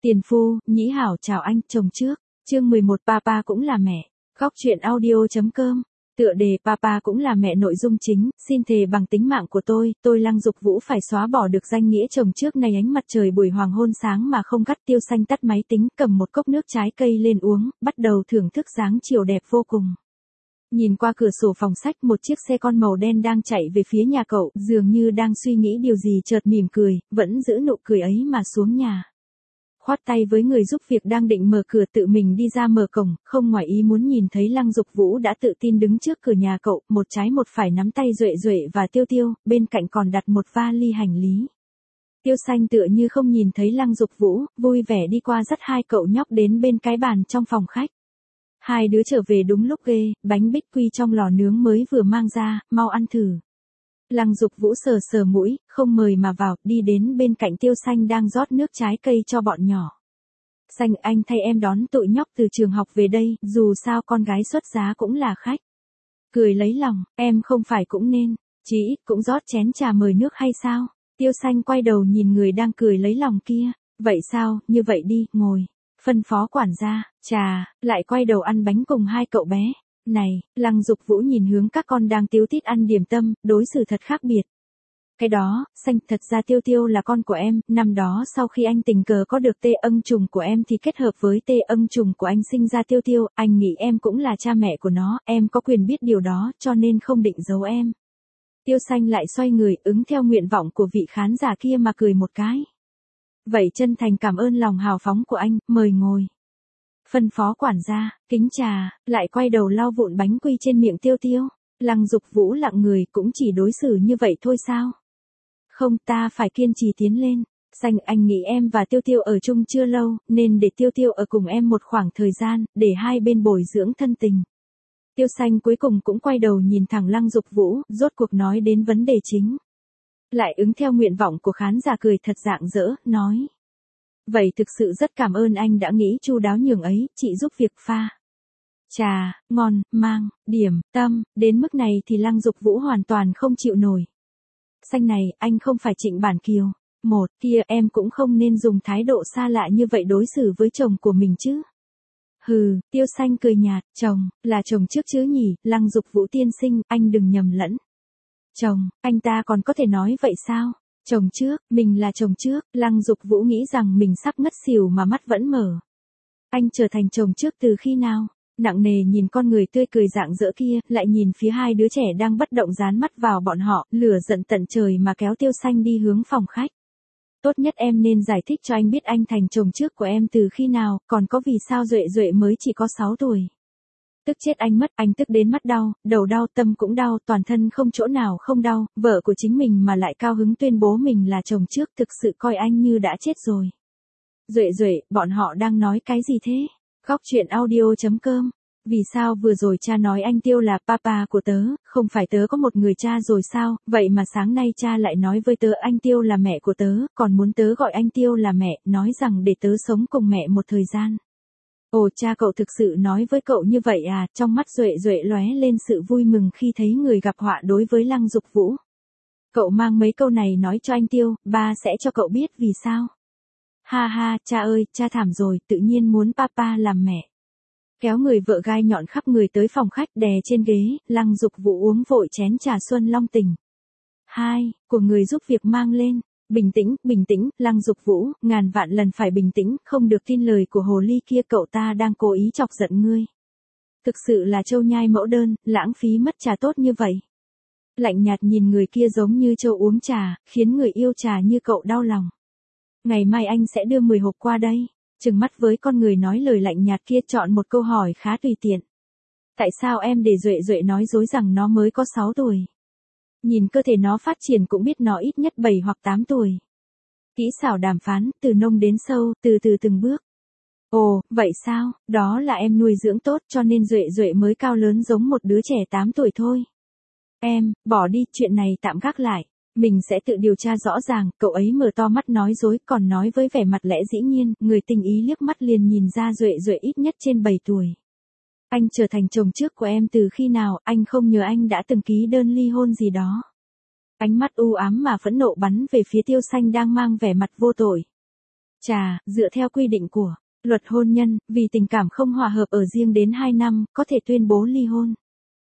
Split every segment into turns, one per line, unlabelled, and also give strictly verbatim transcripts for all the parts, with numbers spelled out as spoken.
Tiền phu, nhĩ hảo chào anh, chồng trước. Chương mười một Papa cũng là mẹ. Góc truyện audio.com. Tựa đề Papa cũng là mẹ. Nội dung chính, xin thề bằng tính mạng của tôi, tôi Lăng Dục Vũ phải xóa bỏ được danh nghĩa chồng trước này. Ánh mặt trời buổi hoàng hôn sáng mà không gắt. Tiêu Xanh tắt máy tính, cầm một cốc nước trái cây lên uống, bắt đầu thưởng thức dáng chiều đẹp vô cùng. Nhìn qua cửa sổ phòng sách, một chiếc xe con màu đen đang chạy về phía nhà cậu, dường như đang suy nghĩ điều gì chợt mỉm cười, vẫn giữ nụ cười ấy mà xuống nhà. Khoát tay với người giúp việc đang định mở cửa, tự mình đi ra mở cổng, không ngoài ý muốn nhìn thấy Lăng Dục Vũ đã tự tin đứng trước cửa nhà cậu, một trái một phải nắm tay Duệ Duệ và Tiêu Tiêu, bên cạnh còn đặt một vali hành lý. Tiêu Xanh tựa như không nhìn thấy Lăng Dục Vũ, vui vẻ đi qua dắt hai cậu nhóc đến bên cái bàn trong phòng khách. Hai đứa trở về đúng lúc ghê, bánh bích quy trong lò nướng mới vừa mang ra, mau ăn thử. Lăng Dục Vũ sờ sờ mũi, không mời mà vào, đi đến bên cạnh Tiêu Xanh đang rót nước trái cây cho bọn nhỏ. Xanh, anh thay em đón tụi nhóc từ trường học về đây, dù sao con gái xuất giá cũng là khách. Cười lấy lòng, em không phải cũng nên, chí ít cũng rót chén trà mời nước hay sao? Tiêu Xanh quay đầu nhìn người đang cười lấy lòng kia, vậy sao, như vậy đi, ngồi. Phân phó quản gia, trà, lại quay đầu ăn bánh cùng hai cậu bé. Này, Lăng Dục Vũ nhìn hướng các con đang tíu tít ăn điểm tâm, đối xử thật khác biệt. Cái đó, Xanh, thật ra Tiêu Tiêu là con của em, năm đó sau khi anh tình cờ có được tê ân trùng của em thì kết hợp với tê ân trùng của anh sinh ra Tiêu Tiêu, anh nghĩ em cũng là cha mẹ của nó, em có quyền biết điều đó, cho nên không định giấu em. Tiêu Xanh lại xoay người, ứng theo nguyện vọng của vị khán giả kia mà cười một cái. Vậy chân thành cảm ơn lòng hào phóng của anh, mời ngồi. Phân phó quản gia, kính trà, lại quay đầu lau vụn bánh quy trên miệng Tiêu Tiêu. Lăng Dục Vũ lặng người, cũng chỉ đối xử như vậy thôi sao? Không, ta phải kiên trì tiến lên. Xanh, anh nghĩ em và Tiêu Tiêu ở chung chưa lâu, nên để Tiêu Tiêu ở cùng em một khoảng thời gian, để hai bên bồi dưỡng thân tình. Tiêu Xanh cuối cùng cũng quay đầu nhìn thẳng Lăng Dục Vũ, rốt cuộc nói đến vấn đề chính. Lại ứng theo nguyện vọng của khán giả, cười thật rạng rỡ, nói. Vậy thực sự rất cảm ơn anh đã nghĩ chu đáo nhường ấy, chị giúp việc pha. Trà, ngon, mang, điểm, tâm, đến mức này thì Lăng Dục Vũ hoàn toàn không chịu nổi. Xanh này, anh không phải Trịnh Bản Kiều. Một, kia em cũng không nên dùng thái độ xa lạ như vậy đối xử với chồng của mình chứ. Hừ, Tiêu Xanh cười nhạt, chồng, là chồng trước chứ nhỉ, Lăng Dục Vũ tiên sinh, anh đừng nhầm lẫn. Chồng, anh ta còn có thể nói vậy sao? Chồng trước, mình là chồng trước, Lăng Dục Vũ nghĩ rằng mình sắp ngất xỉu mà mắt vẫn mở. Anh trở thành chồng trước từ khi nào? Nặng nề nhìn con người tươi cười rạng rỡ kia, lại nhìn phía hai đứa trẻ đang bất động dán mắt vào bọn họ, lửa giận tận trời mà kéo Tiêu Xanh đi hướng phòng khách. Tốt nhất em nên giải thích cho anh biết anh thành chồng trước của em từ khi nào, còn có vì sao Duệ Duệ mới chỉ có sáu tuổi. Tức chết anh mất, anh tức đến mắt đau, đầu đau, tâm cũng đau, toàn thân không chỗ nào không đau, vợ của chính mình mà lại cao hứng tuyên bố mình là chồng trước, thực sự coi anh như đã chết rồi. Duệ Duệ, bọn họ đang nói cái gì thế? Góc truyện audio.com. Vì sao vừa rồi cha nói anh Tiêu là papa của tớ, không phải tớ có một người cha rồi sao, vậy mà sáng nay cha lại nói với tớ anh Tiêu là mẹ của tớ, còn muốn tớ gọi anh Tiêu là mẹ, nói rằng để tớ sống cùng mẹ một thời gian. Ồ, cha cậu thực sự nói với cậu như vậy à? Trong mắt Duệ Duệ lóe lên sự vui mừng khi thấy người gặp họa đối với Lăng Dục Vũ. Cậu mang mấy câu này nói cho anh Tiêu, ba sẽ cho cậu biết vì sao. Ha ha, cha ơi, cha thảm rồi, tự nhiên muốn papa làm mẹ. Kéo người vợ gai nhọn khắp người tới phòng khách, đè trên ghế, Lăng Dục Vũ uống vội chén trà xuân long tình. Hai, của người giúp việc mang lên. Bình tĩnh, bình tĩnh, Lăng Dục Vũ, ngàn vạn lần phải bình tĩnh, không được tin lời của hồ ly kia, cậu ta đang cố ý chọc giận ngươi. Thực sự là trâu nhai mẫu đơn, lãng phí mất trà tốt như vậy. Lạnh nhạt nhìn người kia giống như trâu uống trà, khiến người yêu trà như cậu đau lòng. Ngày mai anh sẽ đưa mười hộp qua đây. Trừng mắt với con người nói lời lạnh nhạt kia, chọn một câu hỏi khá tùy tiện. Tại sao em để Duệ Duệ nói dối rằng nó mới có sáu tuổi? Nhìn cơ thể nó phát triển cũng biết nó ít nhất bảy hoặc tám tuổi. Kỹ xảo đàm phán, từ nông đến sâu, từ từ từng bước. Ồ, vậy sao, đó là em nuôi dưỡng tốt cho nên Duệ Duệ mới cao lớn giống một đứa trẻ tám tuổi thôi. Em, bỏ đi, chuyện này tạm gác lại. Mình sẽ tự điều tra rõ ràng, cậu ấy mở to mắt nói dối, còn nói với vẻ mặt lẽ dĩ nhiên, người tình ý liếc mắt liền nhìn ra Duệ Duệ ít nhất trên bảy tuổi. Anh trở thành chồng trước của em từ khi nào, anh không nhớ anh đã từng ký đơn ly hôn gì đó. Ánh mắt u ám mà phẫn nộ bắn về phía Tiêu Xanh đang mang vẻ mặt vô tội. Chà, dựa theo quy định của luật hôn nhân, vì tình cảm không hòa hợp ở riêng đến hai năm, có thể tuyên bố ly hôn.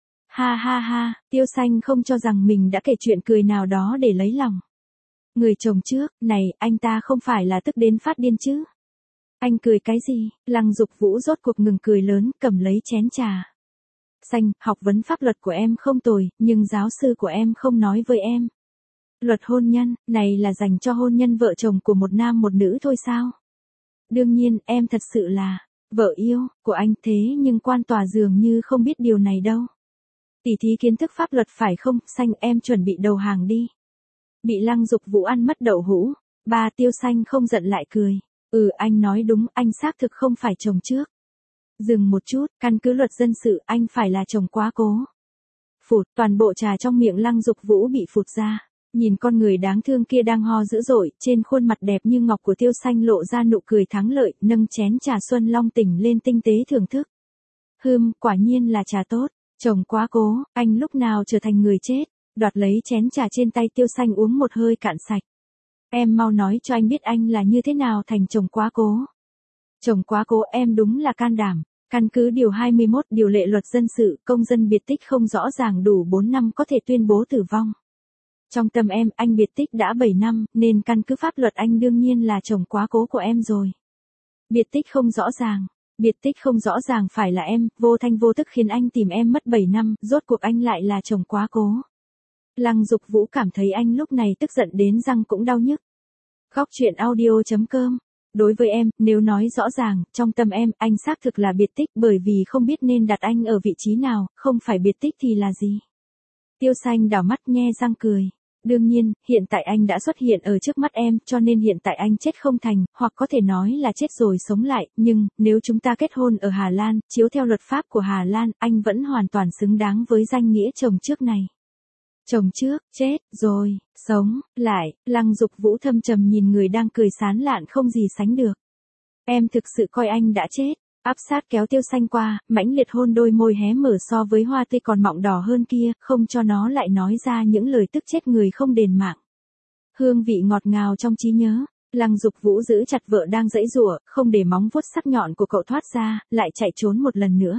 Ha ha ha, Tiêu Xanh không cho rằng mình đã kể chuyện cười nào đó để lấy lòng người chồng trước, này, anh ta không phải là tức đến phát điên chứ. Anh cười cái gì? Lăng Dục Vũ rốt cuộc ngừng cười lớn, cầm lấy chén trà. Xanh, học vấn pháp luật của em không tồi, nhưng giáo sư của em không nói với em. Luật hôn nhân, này là dành cho hôn nhân vợ chồng của một nam một nữ thôi sao? Đương nhiên, em thật sự là vợ yêu của anh, thế nhưng quan tòa dường như không biết điều này đâu. Tỉ thí kiến thức pháp luật phải không? Xanh, em chuẩn bị đầu hàng đi. Bị Lăng Dục Vũ ăn mất đậu hũ, ba Tiêu Xanh không giận lại cười. Ừ, anh nói đúng, anh xác thực không phải chồng trước. Dừng một chút, căn cứ luật dân sự, anh phải là chồng quá cố. Phụt, toàn bộ trà trong miệng Lăng Dục Vũ bị phụt ra. Nhìn con người đáng thương kia đang ho dữ dội, trên khuôn mặt đẹp như ngọc của Tiêu Xanh lộ ra nụ cười thắng lợi, nâng chén trà Xuân Long tỉnh lên tinh tế thưởng thức. Hừm, quả nhiên là trà tốt, chồng quá cố, anh lúc nào trở thành người chết. Đoạt lấy chén trà trên tay Tiêu Xanh uống một hơi cạn sạch. Em mau nói cho anh biết anh là như thế nào thành chồng quá cố. Chồng quá cố, em đúng là can đảm. Căn cứ điều hai mươi mốt điều lệ luật dân sự, công dân biệt tích không rõ ràng đủ bốn năm có thể tuyên bố tử vong. Trong tâm em, anh biệt tích đã bảy năm, nên căn cứ pháp luật anh đương nhiên là chồng quá cố của em rồi. Biệt tích không rõ ràng. Biệt tích không rõ ràng phải là em, vô thanh vô tức khiến anh tìm em mất bảy năm, rốt cuộc anh lại là chồng quá cố. Lăng Dục Vũ cảm thấy anh lúc này tức giận đến răng cũng đau nhức. Góc truyện audio chấm com. Đối với em, nếu nói rõ ràng, trong tâm em, anh xác thực là biệt tích bởi vì không biết nên đặt anh ở vị trí nào, không phải biệt tích thì là gì. Tiêu Xanh đảo mắt nhe răng cười. Đương nhiên, hiện tại anh đã xuất hiện ở trước mắt em, cho nên hiện tại anh chết không thành, hoặc có thể nói là chết rồi sống lại, nhưng, nếu chúng ta kết hôn ở Hà Lan, chiếu theo luật pháp của Hà Lan, anh vẫn hoàn toàn xứng đáng với danh nghĩa chồng trước này. Chồng trước, chết, rồi, sống, lại, Lăng Dục Vũ thâm trầm nhìn người đang cười sán lạn không gì sánh được. Em thực sự coi anh đã chết, áp sát kéo Tiêu Xanh qua, mãnh liệt hôn đôi môi hé mở so với hoa tươi còn mọng đỏ hơn kia, không cho nó lại nói ra những lời tức chết người không đền mạng. Hương vị ngọt ngào trong trí nhớ, Lăng Dục Vũ giữ chặt vợ đang giãy giụa, không để móng vuốt sắc nhọn của cậu thoát ra, lại chạy trốn một lần nữa.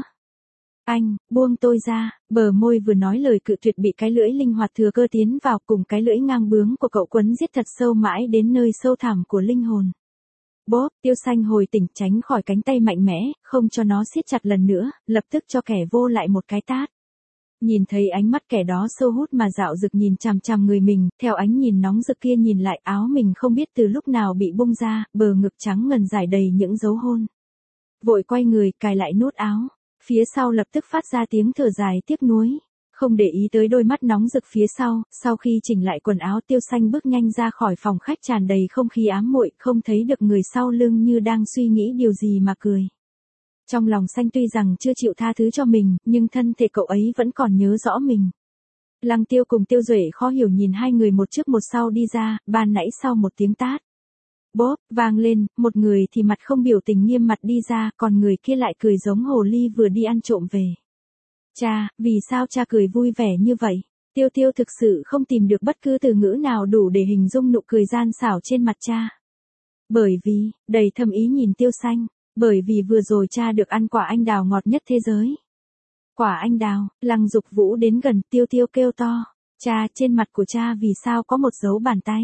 Anh, buông tôi ra, bờ môi vừa nói lời cự tuyệt bị cái lưỡi linh hoạt thừa cơ tiến vào cùng cái lưỡi ngang bướng của cậu quấn giết thật sâu mãi đến nơi sâu thẳm của linh hồn. Bốp, Tiêu Xanh hồi tỉnh tránh khỏi cánh tay mạnh mẽ, không cho nó siết chặt lần nữa, lập tức cho kẻ vô lại một cái tát. Nhìn thấy ánh mắt kẻ đó sâu hút mà dạo rực nhìn chằm chằm người mình, theo ánh nhìn nóng rực kia nhìn lại áo mình không biết từ lúc nào bị bung ra, bờ ngực trắng ngần dài đầy những dấu hôn. Vội quay người, cài lại nút áo. Phía sau lập tức phát ra tiếng thở dài tiếc nuối. Không để ý tới đôi mắt nóng rực phía sau, sau khi chỉnh lại quần áo Tiêu Xanh bước nhanh ra khỏi phòng khách tràn đầy không khí ám muội, không thấy được người sau lưng như đang suy nghĩ điều gì mà cười. Trong lòng Xanh tuy rằng chưa chịu tha thứ cho mình, nhưng thân thể cậu ấy vẫn còn nhớ rõ mình. Lăng Tiêu cùng Tiêu Duệ khó hiểu nhìn hai người một trước một sau đi ra, ban nãy sau một tiếng tát. Bốp, vang lên, một người thì mặt không biểu tình nghiêm mặt đi ra, còn người kia lại cười giống hồ ly vừa đi ăn trộm về. Cha, vì sao cha cười vui vẻ như vậy? Tiêu Tiêu thực sự không tìm được bất cứ từ ngữ nào đủ để hình dung nụ cười gian xảo trên mặt cha. Bởi vì, đầy thâm ý nhìn Tiêu Xanh, bởi vì vừa rồi cha được ăn quả anh đào ngọt nhất thế giới. Quả anh đào, Lăng Dục Vũ đến gần Tiêu Tiêu kêu to. Cha, trên mặt của cha vì sao có một dấu bàn tay?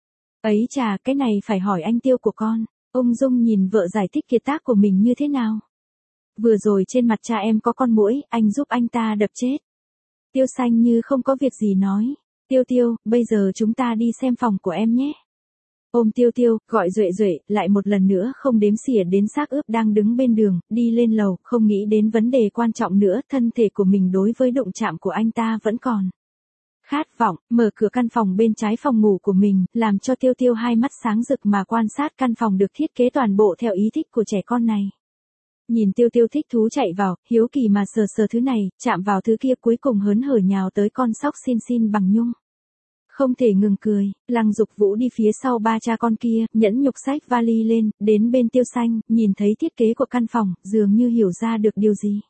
Ấy chà, cái này phải hỏi anh Tiêu của con. Ung dung nhìn vợ giải thích kiệt tác của mình như thế nào. Vừa rồi trên mặt cha em có con muỗi, anh giúp anh ta đập chết. Tiêu Xanh như không có việc gì nói. Tiêu Tiêu, bây giờ chúng ta đi xem phòng của em nhé. Ôm Tiêu Tiêu, gọi Duệ Duệ, lại một lần nữa không đếm xỉa đến xác ướp đang đứng bên đường, đi lên lầu, không nghĩ đến vấn đề quan trọng nữa, thân thể của mình đối với đụng chạm của anh ta vẫn còn. Khát vọng, mở cửa căn phòng bên trái phòng ngủ của mình, làm cho Tiêu Tiêu hai mắt sáng rực mà quan sát căn phòng được thiết kế toàn bộ theo ý thích của trẻ con này. Nhìn Tiêu Tiêu thích thú chạy vào, hiếu kỳ mà sờ sờ thứ này, chạm vào thứ kia cuối cùng hớn hở nhào tới con sóc xin xin bằng nhung. Không thể ngừng cười, Lăng Dục Vũ đi phía sau ba cha con kia, nhẫn nhục xách vali lên, đến bên Tiêu Xanh, nhìn thấy thiết kế của căn phòng, dường như hiểu ra được điều gì.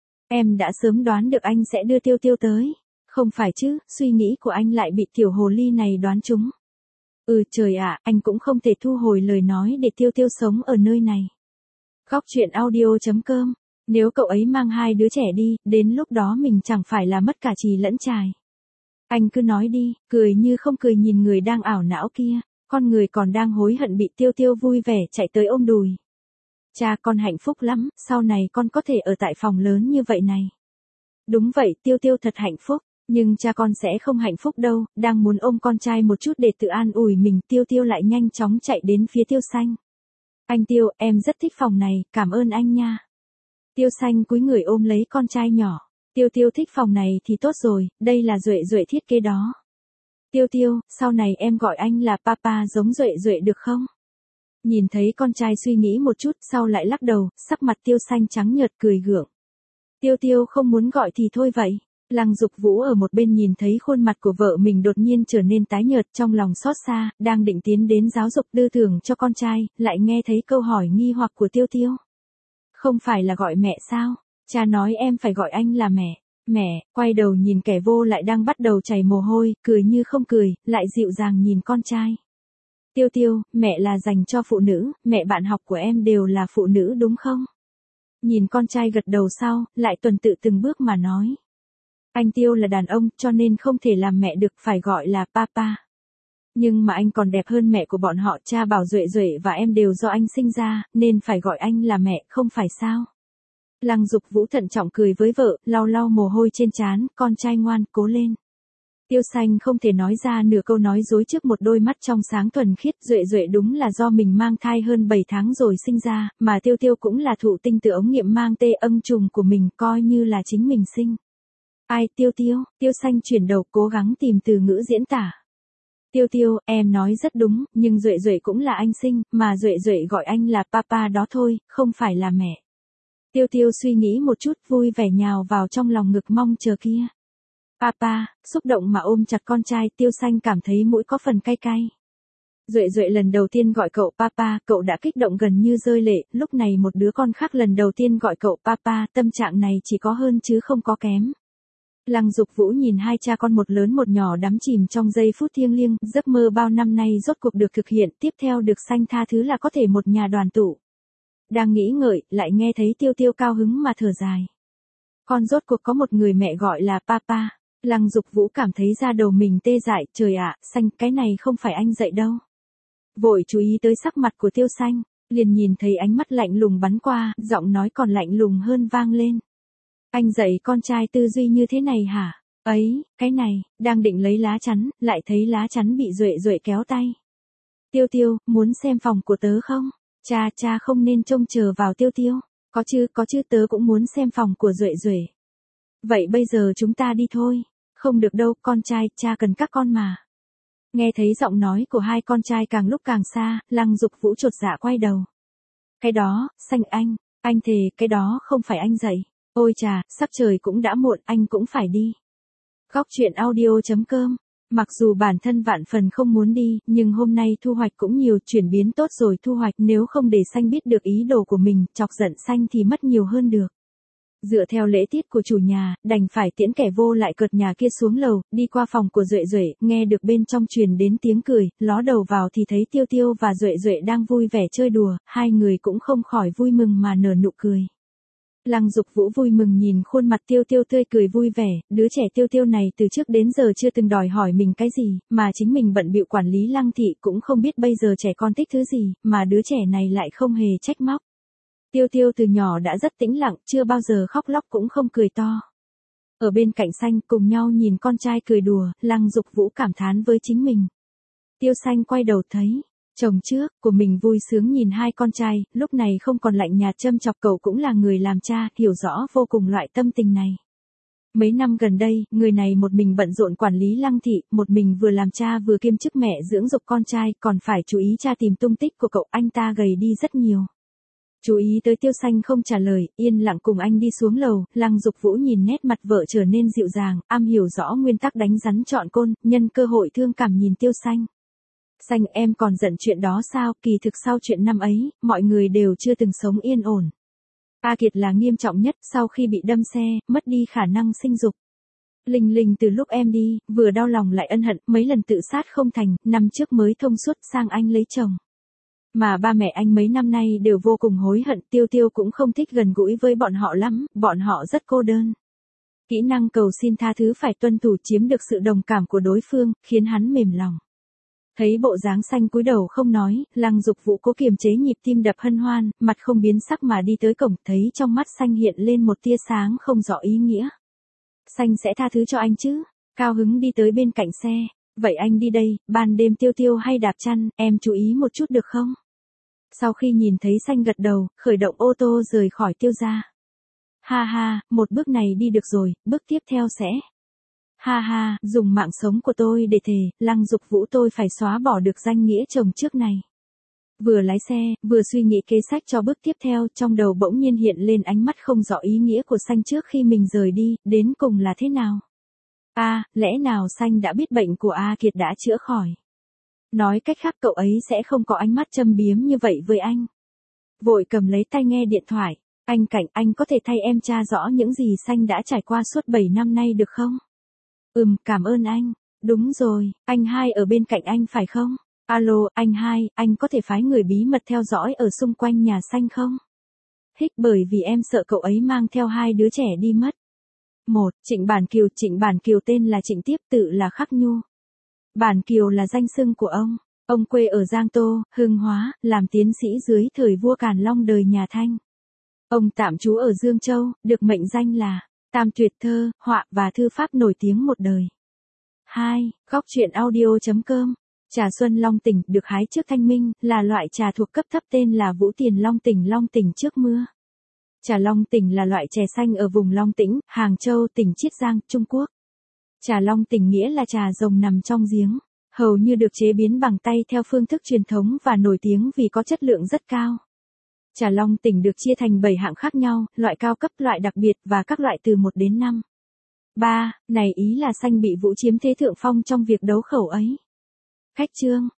Em đã sớm đoán được anh sẽ đưa Tiêu Tiêu tới. Không phải chứ, suy nghĩ của anh lại bị tiểu hồ ly này đoán trúng. Ừ trời ạ, anh cũng không thể thu hồi lời nói để Tiêu Tiêu sống ở nơi này. Góc truyện audio.com. Nếu cậu ấy mang hai đứa trẻ đi, đến lúc đó mình chẳng phải là mất cả chì lẫn chài. Anh cứ nói đi, cười như không cười nhìn người đang ảo não kia, con người còn đang hối hận bị Tiêu Tiêu vui vẻ chạy tới ôm đùi. Cha con hạnh phúc lắm, sau này con có thể ở tại phòng lớn như vậy này. Đúng vậy, Tiêu Tiêu thật hạnh phúc, nhưng cha con sẽ không hạnh phúc đâu, đang muốn ôm con trai một chút để tự an ủi mình, Tiêu Tiêu lại nhanh chóng chạy đến phía Tiêu Xanh. Anh Tiêu, em rất thích phòng này, cảm ơn anh nha. Tiêu Xanh cúi người ôm lấy con trai nhỏ. Tiêu Tiêu thích phòng này thì tốt rồi, đây là Duệ Duệ thiết kế đó. Tiêu Tiêu, sau này em gọi anh là papa giống Duệ Duệ được không? Nhìn thấy con trai suy nghĩ một chút, sau lại lắc đầu, sắc mặt Tiêu Xanh trắng nhợt cười gượng. Tiêu Tiêu không muốn gọi thì thôi vậy. Lăng Dục Vũ ở một bên nhìn thấy khuôn mặt của vợ mình đột nhiên trở nên tái nhợt, trong lòng xót xa, đang định tiến đến giáo dục tư tưởng cho con trai, lại nghe thấy câu hỏi nghi hoặc của Tiêu Tiêu. Không phải là gọi mẹ sao? Cha nói em phải gọi anh là mẹ. Mẹ, quay đầu nhìn kẻ vô lại đang bắt đầu chảy mồ hôi, cười như không cười, lại dịu dàng nhìn con trai. Tiêu Tiêu, mẹ là dành cho phụ nữ, mẹ bạn học của em đều là phụ nữ đúng không? Nhìn con trai gật đầu sau, lại tuần tự từng bước mà nói. Anh Tiêu là đàn ông, cho nên không thể làm mẹ được, phải gọi là papa. Nhưng mà anh còn đẹp hơn mẹ của bọn họ, cha bảo Duệ Duệ và em đều do anh sinh ra, nên phải gọi anh là mẹ, không phải sao? Lăng Dục Vũ thận trọng cười với vợ, lau lau mồ hôi trên trán, con trai ngoan, cố lên. Tiêu Xanh không thể nói ra nửa câu nói dối trước một đôi mắt trong sáng thuần khiết, Duệ Duệ đúng là do mình mang thai hơn bảy tháng rồi sinh ra, mà Tiêu Tiêu cũng là thụ tinh từ ống nghiệm mang tê âm trùng của mình, coi như là chính mình sinh. Ai, Tiêu Tiêu, Tiêu Xanh chuyển đầu cố gắng tìm từ ngữ diễn tả. Tiêu Tiêu, em nói rất đúng, nhưng Duệ Duệ cũng là anh sinh, mà Duệ Duệ gọi anh là papa đó thôi, không phải là mẹ. Tiêu Tiêu suy nghĩ một chút, vui vẻ nhào vào trong lòng ngực mong chờ kia. Papa, xúc động mà ôm chặt con trai, Tiêu Xanh cảm thấy mũi có phần cay cay. Duệ Duệ lần đầu tiên gọi cậu papa, cậu đã kích động gần như rơi lệ, lúc này một đứa con khác lần đầu tiên gọi cậu papa, tâm trạng này chỉ có hơn chứ không có kém. Lăng Dục Vũ nhìn hai cha con một lớn một nhỏ đắm chìm trong giây phút thiêng liêng, giấc mơ bao năm nay rốt cuộc được thực hiện, tiếp theo được Xanh tha thứ là có thể một nhà đoàn tụ. Đang nghĩ ngợi, lại nghe thấy Tiêu Tiêu cao hứng mà thở dài. Con rốt cuộc có một người mẹ gọi là papa. Lăng Dục Vũ cảm thấy da đầu mình tê dại, trời ạ, Xanh, cái này không phải anh dạy đâu. Vội chú ý tới sắc mặt của Tiêu Xanh, liền nhìn thấy ánh mắt lạnh lùng bắn qua, giọng nói còn lạnh lùng hơn vang lên. Anh dạy con trai tư duy như thế này hả? Ấy, cái này, đang định lấy lá chắn, lại thấy lá chắn bị Duệ Duệ kéo tay. Tiêu Tiêu, muốn xem phòng của tớ không? Cha, cha không nên trông chờ vào Tiêu Tiêu. Có chứ, có chứ, tớ cũng muốn xem phòng của Duệ Duệ. Vậy bây giờ chúng ta đi thôi. Không được đâu, con trai, cha cần các con mà. Nghe thấy giọng nói của hai con trai càng lúc càng xa, Lăng Dục Vũ chột dạ quay đầu. Cái đó, Xanh anh, anh thề, cái đó không phải anh dạy. Ôi chà, sắp trời cũng đã muộn, anh cũng phải đi. Góc truyện audio.com. Mặc dù bản thân vạn phần không muốn đi, nhưng hôm nay thu hoạch cũng nhiều, chuyển biến tốt rồi, thu hoạch nếu không để Xanh biết được ý đồ của mình, chọc giận Xanh thì mất nhiều hơn được. Dựa theo lễ tiết của chủ nhà, đành phải tiễn kẻ vô lại cợt nhà kia xuống lầu, đi qua phòng của Duệ Duệ, nghe được bên trong truyền đến tiếng cười, ló đầu vào thì thấy Tiêu Tiêu và Duệ Duệ đang vui vẻ chơi đùa, hai người cũng không khỏi vui mừng mà nở nụ cười. Lăng Dục Vũ vui mừng nhìn khuôn mặt Tiêu Tiêu tươi cười vui vẻ, đứa trẻ Tiêu Tiêu này từ trước đến giờ chưa từng đòi hỏi mình cái gì, mà chính mình bận bịu quản lý Lăng thị cũng không biết bây giờ trẻ con thích thứ gì, mà đứa trẻ này lại không hề trách móc. Tiêu Tiêu từ nhỏ đã rất tĩnh lặng, chưa bao giờ khóc lóc cũng không cười to. Ở bên cạnh Xanh cùng nhau nhìn con trai cười đùa, Lăng Dục Vũ cảm thán với chính mình. Tiêu Xanh quay đầu thấy chồng trước của mình vui sướng nhìn hai con trai, lúc này không còn lạnh nhạt châm chọc, cậu cũng là người làm cha, hiểu rõ vô cùng loại tâm tình này. Mấy năm gần đây, người này một mình bận rộn quản lý Lăng thị, một mình vừa làm cha vừa kiêm chức mẹ dưỡng dục con trai, còn phải chú ý tra tìm tung tích của cậu, anh ta gầy đi rất nhiều. Chú ý tới Tiêu Xanh không trả lời, yên lặng cùng anh đi xuống lầu, Lăng Dục Vũ nhìn nét mặt vợ trở nên dịu dàng, am hiểu rõ nguyên tắc đánh rắn chọn côn, nhân cơ hội thương cảm nhìn Tiêu Xanh. Xanh, em còn giận chuyện đó sao, kỳ thực sau chuyện năm ấy, mọi người đều chưa từng sống yên ổn. A Kiệt là nghiêm trọng nhất, sau khi bị đâm xe, mất đi khả năng sinh dục. Linh Linh từ lúc em đi, vừa đau lòng lại ân hận, mấy lần tự sát không thành, năm trước mới thông suốt sang anh lấy chồng. Mà ba mẹ anh mấy năm nay đều vô cùng hối hận, Tiêu Tiêu cũng không thích gần gũi với bọn họ lắm, bọn họ rất cô đơn. Kỹ năng cầu xin tha thứ phải tuân thủ chiếm được sự đồng cảm của đối phương, khiến hắn mềm lòng. Thấy bộ dáng Xanh cúi đầu không nói, Lăng Dục Vũ cố kiềm chế nhịp tim đập hân hoan, mặt không biến sắc mà đi tới cổng, thấy trong mắt Xanh hiện lên một tia sáng không rõ ý nghĩa. Xanh sẽ tha thứ cho anh chứ? Cao hứng đi tới bên cạnh xe. Vậy anh đi đây, ban đêm Tiêu Tiêu hay đạp chăn, em chú ý một chút được không? Sau khi nhìn thấy Xanh gật đầu, khởi động ô tô rời khỏi Tiêu gia. Ha ha, một bước này đi được rồi, bước tiếp theo sẽ. Ha ha, dùng mạng sống của tôi để thề, Lăng Dục Vũ tôi phải xóa bỏ được danh nghĩa chồng trước này. Vừa lái xe, vừa suy nghĩ kế sách cho bước tiếp theo, trong đầu bỗng nhiên hiện lên ánh mắt không rõ ý nghĩa của Xanh trước khi mình rời đi, đến cùng là thế nào? A, à, lẽ nào Xanh đã biết bệnh của A Kiệt đã chữa khỏi? Nói cách khác cậu ấy sẽ không có ánh mắt châm biếm như vậy với anh. Vội cầm lấy tai nghe điện thoại, anh Cảnh, anh có thể thay em tra rõ những gì Xanh đã trải qua suốt bảy năm nay được không? Ừm, cảm ơn anh. Đúng rồi, anh hai ở bên cạnh anh phải không? Alo, anh hai, anh có thể phái người bí mật theo dõi ở xung quanh nhà Xanh không? Hích, bởi vì em sợ cậu ấy mang theo hai đứa trẻ đi mất. Một, Trịnh Bản Kiều. Trịnh Bản Kiều tên là Trịnh Tiếp, tự là Khắc Nhu. Bản Kiều là danh xưng của ông. Ông quê ở Giang Tô, Hưng Hóa, làm tiến sĩ dưới thời vua Càn Long đời nhà Thanh. Ông tạm trú ở Dương Châu, được mệnh danh là Tam Tuyệt thơ, họa và thư pháp nổi tiếng một đời. hai. Góc truyện audio chấm com. Trà Xuân Long Tỉnh được hái trước Thanh Minh, là loại trà thuộc cấp thấp tên là Vũ Tiền Long Tỉnh. Long Tỉnh trước mưa. Trà Long Tỉnh là loại chè xanh ở vùng Long Tĩnh, Hàng Châu, tỉnh Chiết Giang, Trung Quốc. Trà Long Tỉnh nghĩa là trà rồng nằm trong giếng, hầu như được chế biến bằng tay theo phương thức truyền thống và nổi tiếng vì có chất lượng rất cao. Trà Long Tỉnh được chia thành bảy hạng khác nhau, loại cao cấp, loại đặc biệt và các loại từ một đến năm. ba. Này ý là Xanh bị Vũ chiếm thế thượng phong trong việc đấu khẩu ấy. Khách chương.